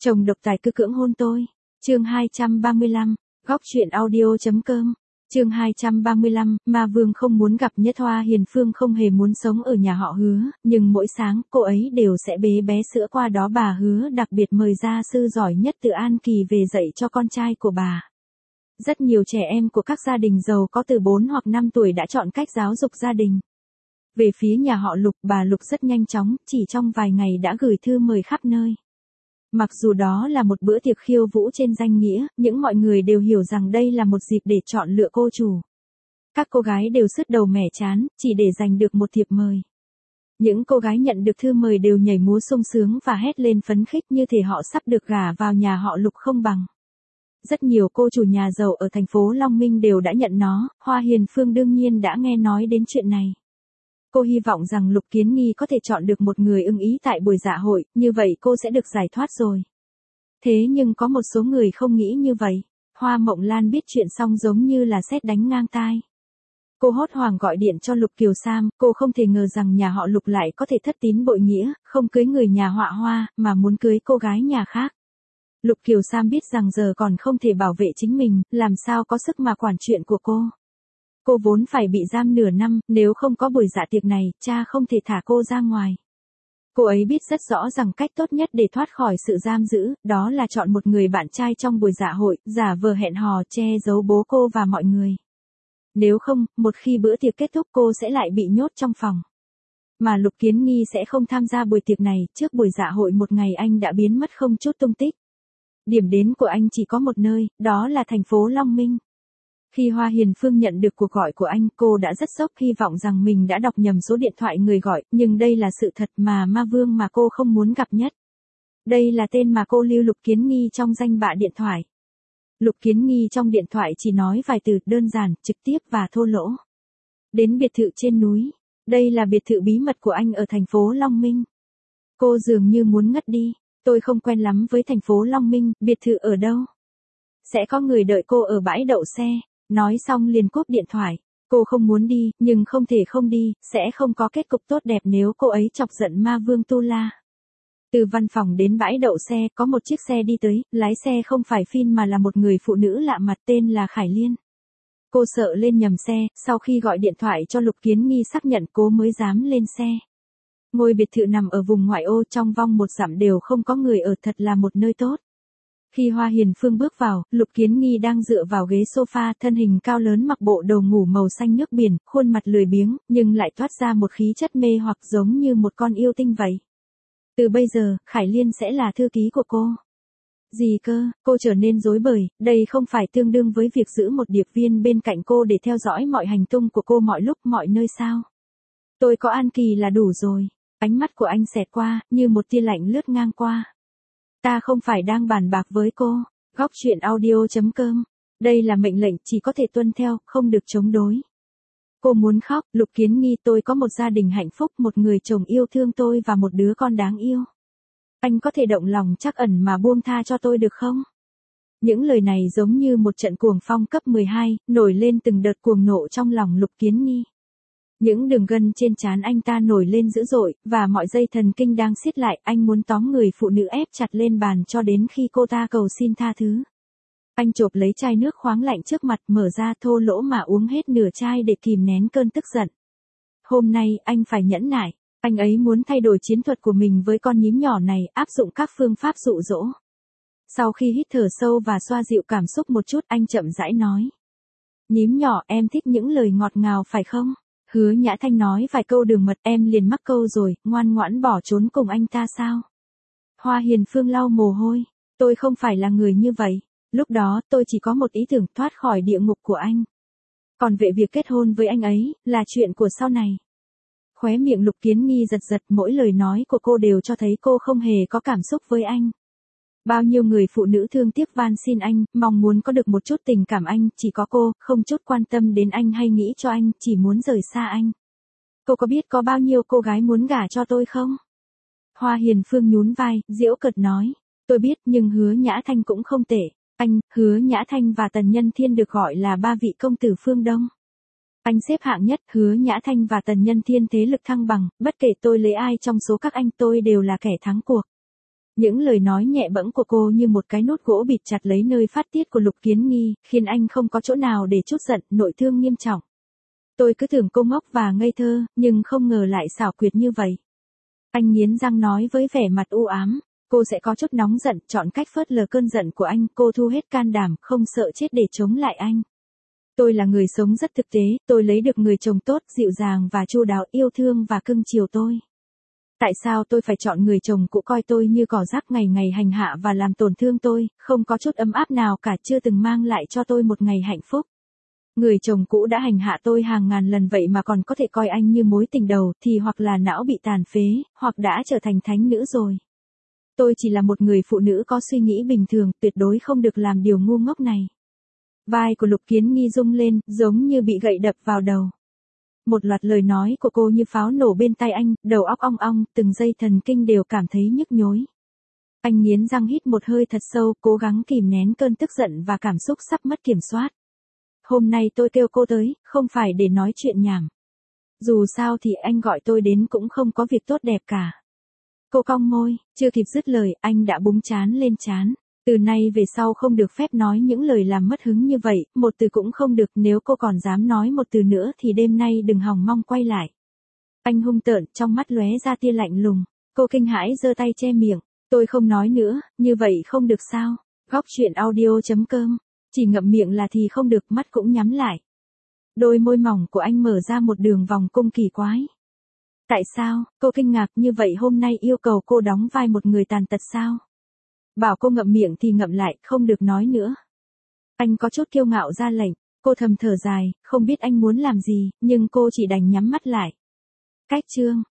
Chồng độc tài cứ cưỡng hôn tôi. Chương 235, góc truyện audio.com. Chương 235, Ma Vương không muốn gặp Nhất Hoa Hiền Phương không hề muốn sống ở nhà họ Hứa, nhưng mỗi sáng cô ấy đều sẽ bế bé sữa qua đó bà Hứa đặc biệt mời gia sư giỏi nhất từ An Kỳ về dạy cho con trai của bà. Rất nhiều trẻ em của các gia đình giàu có từ 4 hoặc 5 tuổi đã chọn cách giáo dục gia đình. Về phía nhà họ Lục, bà Lục rất nhanh chóng, chỉ trong vài ngày đã gửi thư mời khắp nơi. Mặc dù đó là một bữa tiệc khiêu vũ trên danh nghĩa, nhưng mọi người đều hiểu rằng đây là một dịp để chọn lựa cô chủ. Các cô gái đều sứt đầu mẻ trán, chỉ để giành được một thiệp mời. Những cô gái nhận được thư mời đều nhảy múa sung sướng và hét lên phấn khích như thể họ sắp được gả vào nhà họ Lục không bằng. Rất nhiều cô chủ nhà giàu ở thành phố Long Minh đều đã nhận nó, Hoa Hiền Phương đương nhiên đã nghe nói đến chuyện này. Cô hy vọng rằng Lục Kiến Nghi có thể chọn được một người ưng ý tại buổi dạ hội, như vậy cô sẽ được giải thoát rồi. Thế nhưng có một số người không nghĩ như vậy. Hoa Mộng Lan biết chuyện xong giống như là sét đánh ngang tai. Cô hốt hoảng gọi điện cho Lục Kiều Sam, cô không thể ngờ rằng nhà họ Lục lại có thể thất tín bội nghĩa, không cưới người nhà họ Hoa, mà muốn cưới cô gái nhà khác. Lục Kiều Sam biết rằng giờ còn không thể bảo vệ chính mình, làm sao có sức mà quản chuyện của cô. Cô vốn phải bị giam nửa năm, nếu không có buổi dạ tiệc này, cha không thể thả cô ra ngoài. Cô ấy biết rất rõ rằng cách tốt nhất để thoát khỏi sự giam giữ, đó là chọn một người bạn trai trong buổi dạ hội, giả vờ hẹn hò che giấu bố cô và mọi người. Nếu không, một khi bữa tiệc kết thúc cô sẽ lại bị nhốt trong phòng. Mà Lục Kiến Nghi sẽ không tham gia buổi tiệc này, trước buổi dạ hội một ngày anh đã biến mất không chút tung tích. Điểm đến của anh chỉ có một nơi, đó là thành phố Long Minh. Khi Hoa Hiền Phương nhận được cuộc gọi của anh, cô đã rất sốc hy vọng rằng mình đã đọc nhầm số điện thoại người gọi, nhưng đây là sự thật mà Ma Vương mà cô không muốn gặp nhất. Đây là tên mà cô lưu Lục Kiến Nghi trong danh bạ điện thoại. Lục Kiến Nghi trong điện thoại chỉ nói vài từ đơn giản, trực tiếp và thô lỗ. Đến biệt thự trên núi. Đây là biệt thự bí mật của anh ở thành phố Long Minh. Cô dường như muốn ngất đi. Tôi không quen lắm với thành phố Long Minh, biệt thự ở đâu? Sẽ có người đợi cô ở bãi đậu xe. Nói xong liền cúp điện thoại. Cô không muốn đi, nhưng không thể không đi, sẽ không có kết cục tốt đẹp nếu cô ấy chọc giận Ma Vương Tu La. Từ văn phòng đến bãi đậu xe, có một chiếc xe đi tới, lái xe không phải Phin mà là một người phụ nữ lạ mặt tên là Khải Liên. Cô sợ lên nhầm xe, sau khi gọi điện thoại cho Lục Kiến Nghi xác nhận cô mới dám lên xe. Ngôi biệt thự nằm ở vùng ngoại ô trong vòng 1 dặm đều không có người ở, thật là một nơi tốt. Khi Hoa Hiền Phương bước vào, Lục Kiến Nghi đang dựa vào ghế sofa, thân hình cao lớn mặc bộ đồ ngủ màu xanh nước biển, khuôn mặt lười biếng, nhưng lại toát ra một khí chất mê hoặc giống như một con yêu tinh vậy. Từ bây giờ, Khải Liên sẽ là thư ký của cô. Gì cơ, cô trở nên rối bời, đây không phải tương đương với việc giữ một điệp viên bên cạnh cô để theo dõi mọi hành tung của cô mọi lúc mọi nơi sao? Tôi có An Kỳ là đủ rồi. Ánh mắt của anh xẹt qua, như một tia lạnh lướt ngang qua. Ta không phải đang bàn bạc với cô. Góc truyện audio.com. Đây là mệnh lệnh, chỉ có thể tuân theo, không được chống đối. Cô muốn khóc, Lục Kiến Nghi, tôi có một gia đình hạnh phúc, một người chồng yêu thương tôi và một đứa con đáng yêu. Anh có thể động lòng trắc ẩn mà buông tha cho tôi được không? Những lời này giống như một trận cuồng phong cấp 12, nổi lên từng đợt cuồng nộ trong lòng Lục Kiến Nghi. Những đường gân trên trán anh ta nổi lên dữ dội, và mọi dây thần kinh đang siết lại, anh muốn tóm người phụ nữ ép chặt lên bàn cho đến khi cô ta cầu xin tha thứ. Anh chộp lấy chai nước khoáng lạnh trước mặt, mở ra thô lỗ mà uống hết nửa chai để kìm nén cơn tức giận. Hôm nay, anh phải nhẫn nại, anh ấy muốn thay đổi chiến thuật của mình với con nhím nhỏ này, áp dụng các phương pháp dụ dỗ. Sau khi hít thở sâu và xoa dịu cảm xúc một chút, anh chậm rãi nói. Nhím nhỏ, em thích những lời ngọt ngào phải không? Hứa Nhã Thanh nói vài câu đường mật, em liền mắc câu rồi, ngoan ngoãn bỏ trốn cùng anh ta sao? Hoa Hiền Phương lau mồ hôi, tôi không phải là người như vậy, lúc đó tôi chỉ có một ý tưởng thoát khỏi địa ngục của anh. Còn về việc kết hôn với anh ấy, là chuyện của sau này. Khóe miệng Lục Kiến Nghi giật giật, mỗi lời nói của cô đều cho thấy cô không hề có cảm xúc với anh. Bao nhiêu người phụ nữ thương tiếc van xin anh, mong muốn có được một chút tình cảm anh, chỉ có cô, không chút quan tâm đến anh hay nghĩ cho anh, chỉ muốn rời xa anh. Cô có biết có bao nhiêu cô gái muốn gả cho tôi không? Hoa Hiền Phương nhún vai, giễu cợt nói. Tôi biết, nhưng Hứa Nhã Thanh cũng không tệ. Anh, Hứa Nhã Thanh và Tần Nhân Thiên được gọi là 3 vị công tử phương Đông. Anh xếp hạng nhất, Hứa Nhã Thanh và Tần Nhân Thiên thế lực thăng bằng, bất kể tôi lấy ai trong số các anh tôi đều là kẻ thắng cuộc. Những lời nói nhẹ bẫng của cô như một cái nút gỗ bịt chặt lấy nơi phát tiết của Lục Kiến Nghi, khiến anh không có chỗ nào để trút giận, nội thương nghiêm trọng. Tôi cứ tưởng cô ngốc và ngây thơ, nhưng không ngờ lại xảo quyệt như vậy. Anh nghiến răng nói với vẻ mặt u ám, cô sẽ có chút nóng giận, chọn cách phớt lờ cơn giận của anh, cô thu hết can đảm, không sợ chết để chống lại anh. Tôi là người sống rất thực tế, tôi lấy được người chồng tốt, dịu dàng và chu đáo, yêu thương và cưng chiều tôi. Tại sao tôi phải chọn người chồng cũ coi tôi như cỏ rác, ngày ngày hành hạ và làm tổn thương tôi, không có chút ấm áp nào cả, chưa từng mang lại cho tôi một ngày hạnh phúc. Người chồng cũ đã hành hạ tôi hàng ngàn lần vậy mà còn có thể coi anh như mối tình đầu, thì hoặc là não bị tàn phế, hoặc đã trở thành thánh nữ rồi. Tôi chỉ là một người phụ nữ có suy nghĩ bình thường, tuyệt đối không được làm điều ngu ngốc này. Vai của Lục Kiến Nghi rung lên, giống như bị gậy đập vào đầu. Một loạt lời nói của cô như pháo nổ bên tai anh, đầu óc ong ong, từng dây thần kinh đều cảm thấy nhức nhối. Anh nghiến răng hít một hơi thật sâu, cố gắng kìm nén cơn tức giận và cảm xúc sắp mất kiểm soát. Hôm nay tôi kêu cô tới, không phải để nói chuyện nhảm. Dù sao thì anh gọi tôi đến cũng không có việc tốt đẹp cả. Cô cong môi, chưa kịp dứt lời, anh đã búng trán lên trán. Từ nay về sau không được phép nói những lời làm mất hứng như vậy, một từ cũng không được, nếu cô còn dám nói một từ nữa thì đêm nay đừng hòng mong quay lại. Anh hung tợn, trong mắt lóe ra tia lạnh lùng. Cô kinh hãi giơ tay che miệng, tôi không nói nữa, như vậy không được sao? Góc truyện audio.com, chỉ ngậm miệng là thì không được, mắt cũng nhắm lại. Đôi môi mỏng của anh mở ra một đường vòng cung kỳ quái. Tại sao? Cô kinh ngạc, như vậy hôm nay yêu cầu cô đóng vai một người tàn tật sao? Bảo cô ngậm miệng thì ngậm lại, không được nói nữa. Anh có chút kiêu ngạo ra lệnh, cô thầm thở dài, không biết anh muốn làm gì, nhưng cô chỉ đành nhắm mắt lại. Cách chương